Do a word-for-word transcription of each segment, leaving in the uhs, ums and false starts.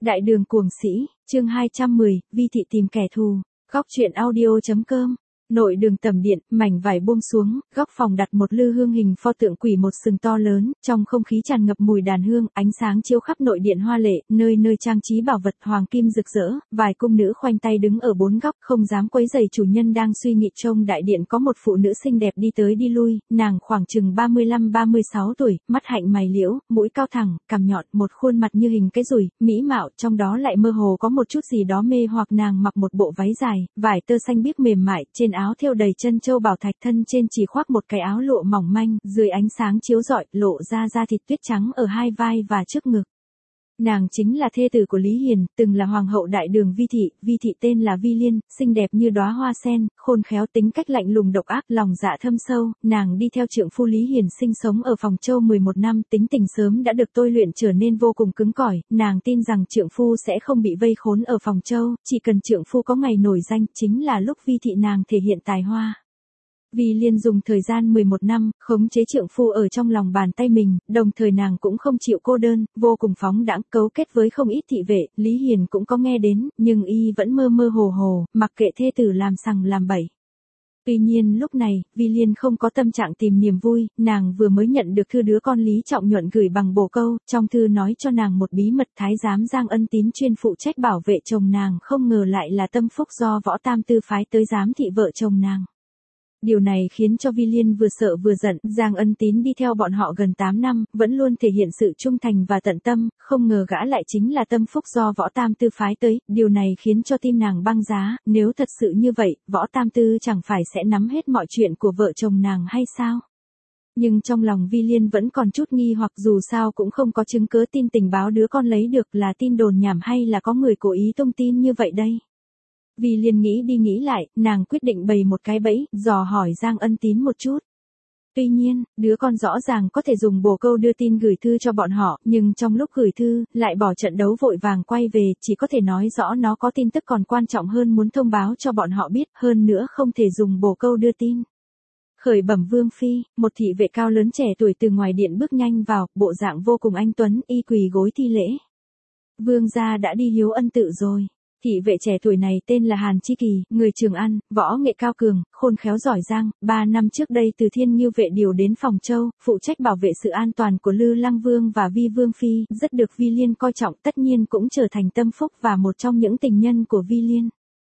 Đại đường cuồng sĩ, chương hai trăm mười, Vi thị tìm kẻ thù. Góc truyện audio.com. Nội đường tầm điện, mảnh vải buông xuống, góc phòng đặt một lư hương hình pho tượng quỷ một sừng to lớn, trong không khí tràn ngập mùi đàn hương, ánh sáng chiếu khắp nội điện hoa lệ, nơi nơi trang trí bảo vật hoàng kim rực rỡ, vài cung nữ khoanh tay đứng ở bốn góc, không dám quấy rầy chủ nhân đang suy nghĩ. Trong đại điện có một phụ nữ xinh đẹp đi tới đi lui, nàng khoảng chừng ba mươi lăm ba mươi sáu tuổi, mắt hạnh mày liễu, mũi cao thẳng, cằm nhọn, một khuôn mặt như hình cái dùi, mỹ mạo, trong đó lại mơ hồ có một chút gì đó mê hoặc. Nàng mặc một bộ váy dài, vải tơ xanh biếc mềm mại, trên áo thêu đầy chân châu bảo thạch, thân trên chỉ khoác một cái áo lụa mỏng manh, dưới ánh sáng chiếu rọi, lộ ra da thịt tuyết trắng ở hai vai và trước ngực. Nàng chính là thê tử của Lý Hiền, từng là hoàng hậu đại đường Vi thị. Vi thị tên là Vi Liên, xinh đẹp như đóa hoa sen, khôn khéo, tính cách lạnh lùng độc ác, lòng dạ thâm sâu. Nàng đi theo trượng phu Lý Hiền sinh sống ở Phòng Châu mười một năm, tính tình sớm đã được tôi luyện trở nên vô cùng cứng cỏi. Nàng tin rằng trượng phu sẽ không bị vây khốn ở Phòng Châu, chỉ cần trượng phu có ngày nổi danh, chính là lúc Vi thị nàng thể hiện tài hoa. Vi Liên dùng thời gian mười một năm, khống chế trượng phu ở trong lòng bàn tay mình, đồng thời nàng cũng không chịu cô đơn, vô cùng phóng đãng, cấu kết với không ít thị vệ. Lý Hiền cũng có nghe đến, nhưng y vẫn mơ mơ hồ hồ, mặc kệ thê tử làm sằng làm bậy. Tuy nhiên lúc này, Vi Liên không có tâm trạng tìm niềm vui, nàng vừa mới nhận được thư đứa con Lý Trọng Nhuận gửi bằng bồ câu, trong thư nói cho nàng một bí mật. Thái giám Giang Ân Tín chuyên phụ trách bảo vệ chồng nàng, không ngờ lại là tâm phúc do Võ Tam Tư phái tới giám thị vợ chồng nàng. Điều này khiến cho Vi Liên vừa sợ vừa giận. Giang Ân Tín đi theo bọn họ gần tám năm, vẫn luôn thể hiện sự trung thành và tận tâm, không ngờ gã lại chính là tâm phúc do Võ Tam Tư phái tới. Điều này khiến cho tim nàng băng giá, nếu thật sự như vậy, Võ Tam Tư chẳng phải sẽ nắm hết mọi chuyện của vợ chồng nàng hay sao? Nhưng trong lòng Vi Liên vẫn còn chút nghi hoặc, dù sao cũng không có chứng cứ. Tin tình báo đứa con lấy được là tin đồn nhảm hay là có người cố ý tung tin như vậy đây? Vi Liên nghĩ đi nghĩ lại, nàng quyết định bày một cái bẫy, dò hỏi Giang Ân Tín một chút. Tuy nhiên, đứa con rõ ràng có thể dùng bồ câu đưa tin gửi thư cho bọn họ, nhưng trong lúc gửi thư, lại bỏ trận đấu vội vàng quay về, chỉ có thể nói rõ nó có tin tức còn quan trọng hơn muốn thông báo cho bọn họ biết, hơn nữa không thể dùng bồ câu đưa tin. Khởi bẩm Vương Phi, một thị vệ cao lớn trẻ tuổi từ ngoài điện bước nhanh vào, bộ dạng vô cùng anh tuấn, y quỳ gối thi lễ. Vương gia đã đi hiếu ân tự rồi. Thị vệ trẻ tuổi này tên là Hàn Chi Kỳ, người Trường An, võ nghệ cao cường, khôn khéo giỏi giang. Ba năm trước đây từ Thiên Ngưu vệ điều đến Phòng Châu, phụ trách bảo vệ sự an toàn của Lư Lăng Vương và Vi Vương Phi, rất được Vi Liên coi trọng, tất nhiên cũng trở thành tâm phúc và một trong những tình nhân của Vi Liên.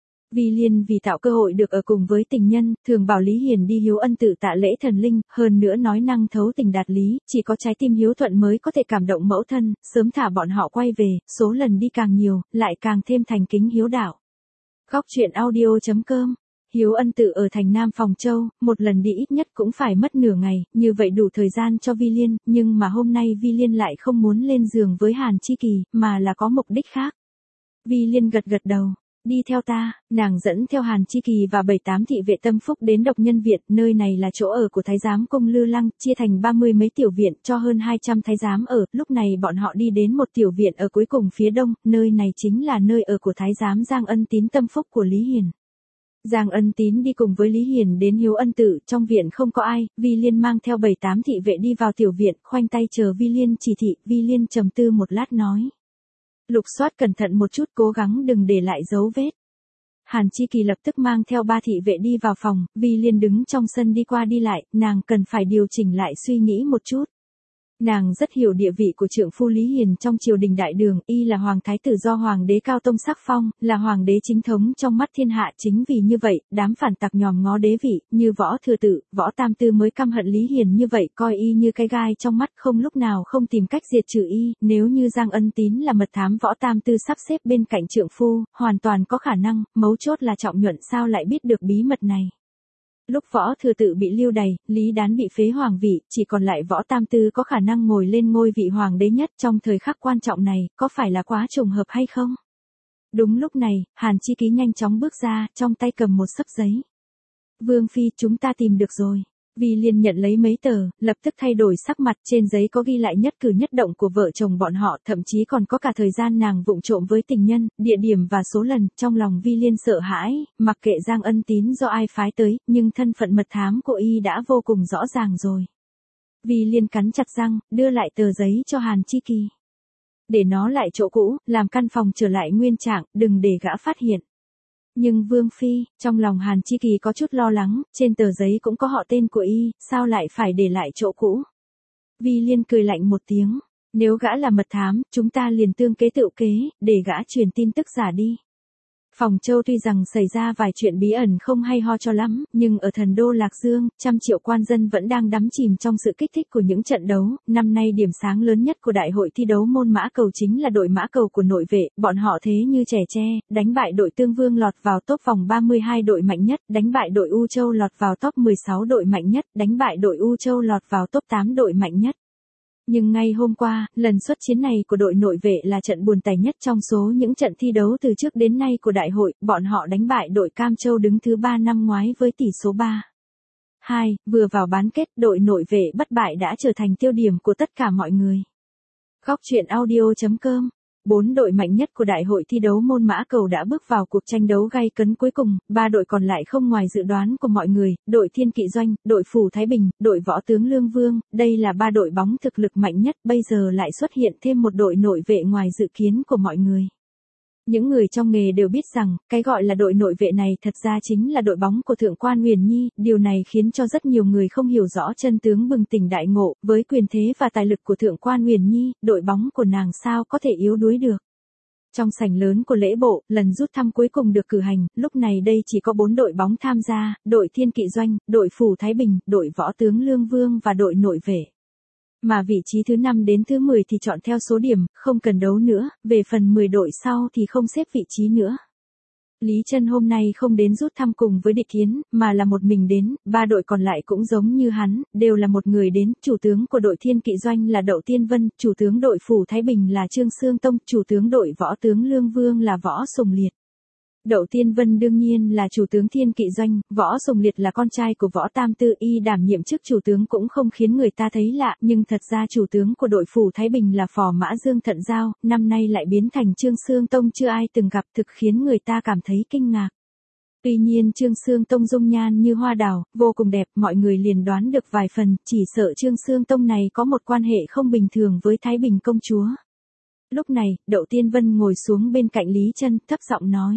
Vi Liên vì tạo cơ hội được ở cùng với tình nhân, thường bảo Lý Hiền đi hiếu ân tự tạ lễ thần linh, hơn nữa nói năng thấu tình đạt lý, chỉ có trái tim hiếu thuận mới có thể cảm động mẫu thân, sớm thả bọn họ quay về, số lần đi càng nhiều, lại càng thêm thành kính hiếu đạo. Góc truyện audio.com. Hiếu ân tự ở thành Nam Phòng Châu, một lần đi ít nhất cũng phải mất nửa ngày, như vậy đủ thời gian cho Vi Liên, nhưng mà hôm nay Vi Liên lại không muốn lên giường với Hàn Chi Kỳ, mà là có mục đích khác. Vi Liên gật gật đầu. Đi theo ta, nàng dẫn theo Hàn Chi Kỳ và bảy tám thị vệ tâm phúc đến Độc Nhân Viện, nơi này là chỗ ở của thái giám cung Lư Lăng, chia thành ba mươi mấy tiểu viện cho hơn hai trăm thái giám ở. Lúc này bọn họ đi đến một tiểu viện ở cuối cùng phía đông, nơi này chính là nơi ở của thái giám Giang Ân Tín tâm phúc của Lý Hiền. Giang Ân Tín đi cùng với Lý Hiền đến hiếu ân tự, trong viện không có ai, Vi Liên mang theo bảy tám thị vệ đi vào tiểu viện, khoanh tay chờ Vi Liên chỉ thị. Vi Liên trầm tư một lát nói. Lục soát cẩn thận một chút, cố gắng đừng để lại dấu vết. Hàn Chi Kỳ lập tức mang theo ba thị vệ đi vào phòng, Vi Liên đứng trong sân đi qua đi lại, nàng cần phải điều chỉnh lại suy nghĩ một chút. Nàng rất hiểu địa vị của trượng phu Lý Hiền trong triều đình đại đường, y là hoàng thái tử do hoàng đế cao tông sắc phong, là hoàng đế chính thống trong mắt thiên hạ. Chính vì như vậy, đám phản tặc nhòm ngó đế vị, như Võ Thừa Tự, Võ Tam Tư mới căm hận Lý Hiền như vậy, coi y như cái gai trong mắt, không lúc nào không tìm cách diệt trừ y. Nếu như Giang Ân Tín là mật thám Võ Tam Tư sắp xếp bên cạnh trượng phu, hoàn toàn có khả năng, mấu chốt là Trọng Nhuận sao lại biết được bí mật này. Lúc Võ Thừa Tự bị lưu đày, Lý Đán bị phế hoàng vị, chỉ còn lại Võ Tam Tư có khả năng ngồi lên ngôi vị hoàng đế nhất trong thời khắc quan trọng này, có phải là quá trùng hợp hay không? Đúng lúc này, Hàn Chi Ký nhanh chóng bước ra, trong tay cầm một xấp giấy. Vương Phi, chúng ta tìm được rồi. Vi Liên nhận lấy mấy tờ, lập tức thay đổi sắc mặt, trên giấy có ghi lại nhất cử nhất động của vợ chồng bọn họ, thậm chí còn có cả thời gian nàng vụng trộm với tình nhân, địa điểm và số lần. Trong lòng Vi Liên sợ hãi, mặc kệ Giang Ân Tín do ai phái tới, nhưng thân phận mật thám của y đã vô cùng rõ ràng rồi. Vi Liên cắn chặt răng, đưa lại tờ giấy cho Hàn Chi Kỳ. để nó lại chỗ cũ, làm căn phòng trở lại nguyên trạng, đừng để gã phát hiện. Nhưng Vương Phi, trong lòng Hàn Chi Kỳ có chút lo lắng, trên tờ giấy cũng có họ tên của y, sao lại phải để lại chỗ cũ. Vi Liên cười lạnh một tiếng, nếu gã là mật thám, chúng ta liền tương kế tự kế, để gã truyền tin tức giả đi. Phòng Châu tuy rằng xảy ra vài chuyện bí ẩn không hay ho cho lắm, nhưng ở thần đô Lạc Dương, trăm triệu quan dân vẫn đang đắm chìm trong sự kích thích của những trận đấu. Năm nay điểm sáng lớn nhất của đại hội thi đấu môn mã cầu chính là đội mã cầu của nội vệ, bọn họ thế như trẻ tre, đánh bại đội Tương Vương lọt vào top vòng ba mươi hai đội mạnh nhất, đánh bại đội U Châu lọt vào top mười sáu đội mạnh nhất, đánh bại đội U Châu lọt vào top tám đội mạnh nhất. Nhưng ngay hôm qua, lần xuất chiến này của đội nội vệ là trận buồn tẻ nhất trong số những trận thi đấu từ trước đến nay của đại hội, bọn họ đánh bại đội Cam Châu đứng thứ ba năm ngoái với tỷ số ba hai, vừa vào bán kết, đội nội vệ bất bại đã trở thành tiêu điểm của tất cả mọi người. Góc truyện audio chấm com. Bốn đội mạnh nhất của đại hội thi đấu môn mã cầu đã bước vào cuộc tranh đấu gay cấn cuối cùng, ba đội còn lại không ngoài dự đoán của mọi người, đội Thiên Kỵ Doanh, đội Phủ Thái Bình, đội Võ Tướng Lương Vương, đây là ba đội bóng thực lực mạnh nhất, bây giờ lại xuất hiện thêm một đội nội vệ ngoài dự kiến của mọi người. Những người trong nghề đều biết rằng, cái gọi là đội nội vệ này thật ra chính là đội bóng của Thượng quan Huyền Nhi, điều này khiến cho rất nhiều người không hiểu rõ chân tướng bừng tỉnh đại ngộ, với quyền thế và tài lực của Thượng quan Huyền Nhi, đội bóng của nàng sao có thể yếu đuối được. Trong sảnh lớn của lễ bộ, lần rút thăm cuối cùng được cử hành, lúc này đây chỉ có bốn đội bóng tham gia, đội Thiên Kỵ Doanh, đội Phủ Thái Bình, đội Võ Tướng Lương Vương và đội nội vệ. Mà vị trí thứ năm đến thứ mười thì chọn theo số điểm, không cần đấu nữa, về phần mười đội sau thì không xếp vị trí nữa. Lý Trân hôm nay không đến rút thăm cùng với địch kiến, mà là một mình đến, ba đội còn lại cũng giống như hắn, đều là một người đến, chủ tướng của đội Thiên Kỵ Doanh là Đậu Tiên Vân, chủ tướng đội Phủ Thái Bình là Trương Xương Tông, chủ tướng đội Võ Tướng Lương Vương là Võ Sùng Liệt. Đậu Tiên Vân đương nhiên là chủ tướng Thiên Kỵ Doanh, Võ Sùng Liệt là con trai của Võ Tam Tư, y đảm nhiệm chức chủ tướng cũng không khiến người ta thấy lạ, nhưng thật ra chủ tướng của đội Phủ Thái Bình là Phò Mã Dương Thận Giao, năm nay lại biến thành Trương Xương Tông, chưa ai từng gặp, thực khiến người ta cảm thấy kinh ngạc. Tuy nhiên Trương Xương Tông dung nhan như hoa đào, vô cùng đẹp, mọi người liền đoán được vài phần, chỉ sợ Trương Xương Tông này có một quan hệ không bình thường với Thái Bình công chúa. Lúc này, Đậu Tiên Vân ngồi xuống bên cạnh Lý Trân, thấp giọng nói.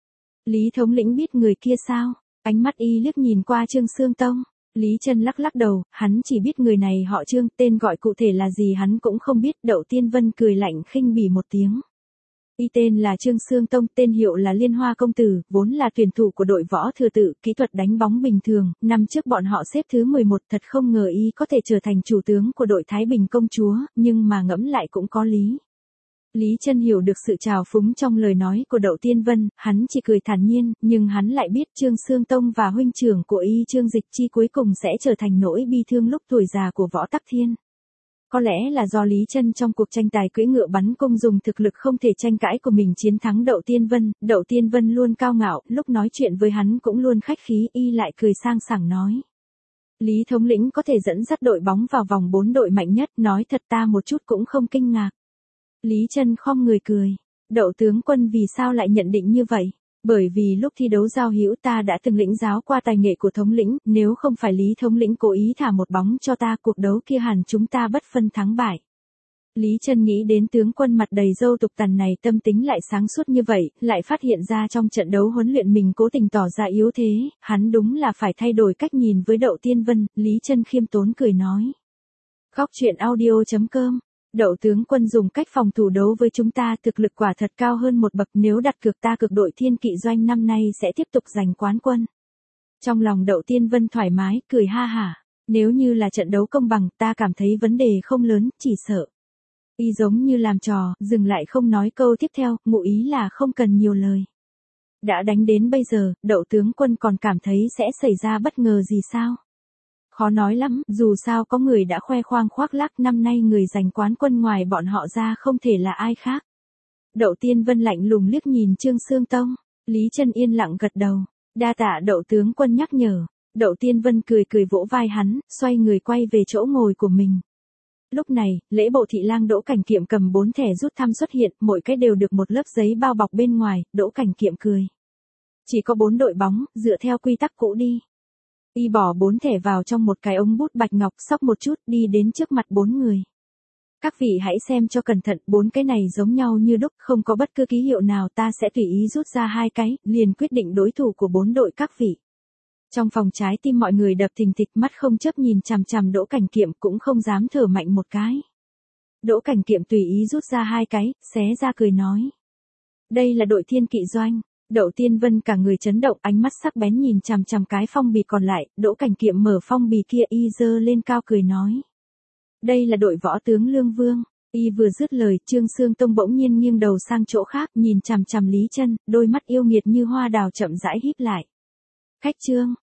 Lý thống lĩnh biết người kia sao? Ánh mắt y liếc nhìn qua Trương Xương Tông. Lý Trân lắc lắc đầu, hắn chỉ biết người này họ Trương, tên gọi cụ thể là gì hắn cũng không biết. Đậu Tiên Vân cười lạnh khinh bỉ một tiếng. Y tên là Trương Xương Tông, tên hiệu là Liên Hoa Công Tử, vốn là tuyển thủ của đội Võ Thừa Tự, kỹ thuật đánh bóng bình thường, năm trước bọn họ xếp thứ mười một, thật không ngờ y có thể trở thành chủ tướng của đội Thái Bình công chúa, nhưng mà ngẫm lại cũng có lý. Lý Trân hiểu được sự trào phúng trong lời nói của Đậu Tiên Vân, hắn chỉ cười thản nhiên, nhưng hắn lại biết Trương Xương Tông và huynh trưởng của y Trương Dịch Chi cuối cùng sẽ trở thành nỗi bi thương lúc tuổi già của Võ Tắc Thiên. Có lẽ là do Lý Trân trong cuộc tranh tài cưỡi ngựa bắn cung dùng thực lực không thể tranh cãi của mình chiến thắng Đậu Tiên Vân, Đậu Tiên Vân luôn cao ngạo, lúc nói chuyện với hắn cũng luôn khách khí, y lại cười sang sảng nói. Lý thống lĩnh có thể dẫn dắt đội bóng vào vòng bốn đội mạnh nhất, nói thật ta một chút cũng không kinh ngạc. Lý Trân khom người cười. Đậu tướng quân vì sao lại nhận định như vậy? Bởi vì lúc thi đấu giao hữu ta đã từng lĩnh giáo qua tài nghệ của thống lĩnh, nếu không phải Lý thống lĩnh cố ý thả một bóng cho ta, cuộc đấu kia hẳn chúng ta bất phân thắng bại. Lý Trân nghĩ đến tướng quân mặt đầy râu tục tằn này tâm tính lại sáng suốt như vậy, lại phát hiện ra trong trận đấu huấn luyện mình cố tình tỏ ra yếu thế, hắn đúng là phải thay đổi cách nhìn với Đậu Tiên Vân. Lý Trân khiêm tốn cười nói. Góc truyện audio chấm com. Đậu tướng quân dùng cách phòng thủ đấu với chúng ta, thực lực quả thật cao hơn một bậc, nếu đặt cược ta cược đội Thiên Kỵ Doanh năm nay sẽ tiếp tục giành quán quân. Trong lòng Đậu Tiên Vân thoải mái, cười ha hả, nếu như là trận đấu công bằng, ta cảm thấy vấn đề không lớn, chỉ sợ. Y giống như làm trò, dừng lại không nói câu tiếp theo, ngụ ý là không cần nhiều lời. Đã đánh đến bây giờ, Đậu tướng quân còn cảm thấy sẽ xảy ra bất ngờ gì sao? Khó nói lắm, dù sao có người đã khoe khoang khoác lác, năm nay người giành quán quân ngoài bọn họ ra không thể là ai khác. Đậu Tiên Vân lạnh lùng liếc nhìn Trương Xương Tông, Lý Trân yên lặng gật đầu, đa tạ Đậu tướng quân nhắc nhở. Đậu Tiên Vân cười cười vỗ vai hắn, xoay người quay về chỗ ngồi của mình. Lúc này, lễ bộ thị lang Đỗ Cảnh Kiệm cầm bốn thẻ rút thăm xuất hiện, mỗi cái đều được một lớp giấy bao bọc bên ngoài. Đỗ Cảnh Kiệm cười. Chỉ có bốn đội bóng, dựa theo quy tắc cũ đi. Y bỏ bốn thẻ vào trong một cái ống bút bạch ngọc, xóc một chút, đi đến trước mặt bốn người. Các vị hãy xem cho cẩn thận, bốn cái này giống nhau như đúc, không có bất cứ ký hiệu nào, ta sẽ tùy ý rút ra hai cái, liền quyết định đối thủ của bốn đội các vị. Trong phòng trái tim mọi người đập thình thịch, mắt không chớp nhìn chằm chằm Đỗ Cảnh Kiệm, cũng không dám thở mạnh một cái. Đỗ Cảnh Kiệm tùy ý rút ra hai cái, xé ra cười nói. Đây là đội Thiên Kỵ Doanh. Đậu Tiên Vân cả người chấn động, ánh mắt sắc bén nhìn chằm chằm cái phong bì còn lại, Đỗ Cảnh Kiệm mở phong bì kia y giơ lên cao cười nói. Đây là đội võ tướng Lương Vương. Y vừa dứt lời, Trương Xương Tông bỗng nhiên nghiêng đầu sang chỗ khác, nhìn chằm chằm Lý Chân, đôi mắt yêu nghiệt như hoa đào chậm rãi híp lại. Khách Trương,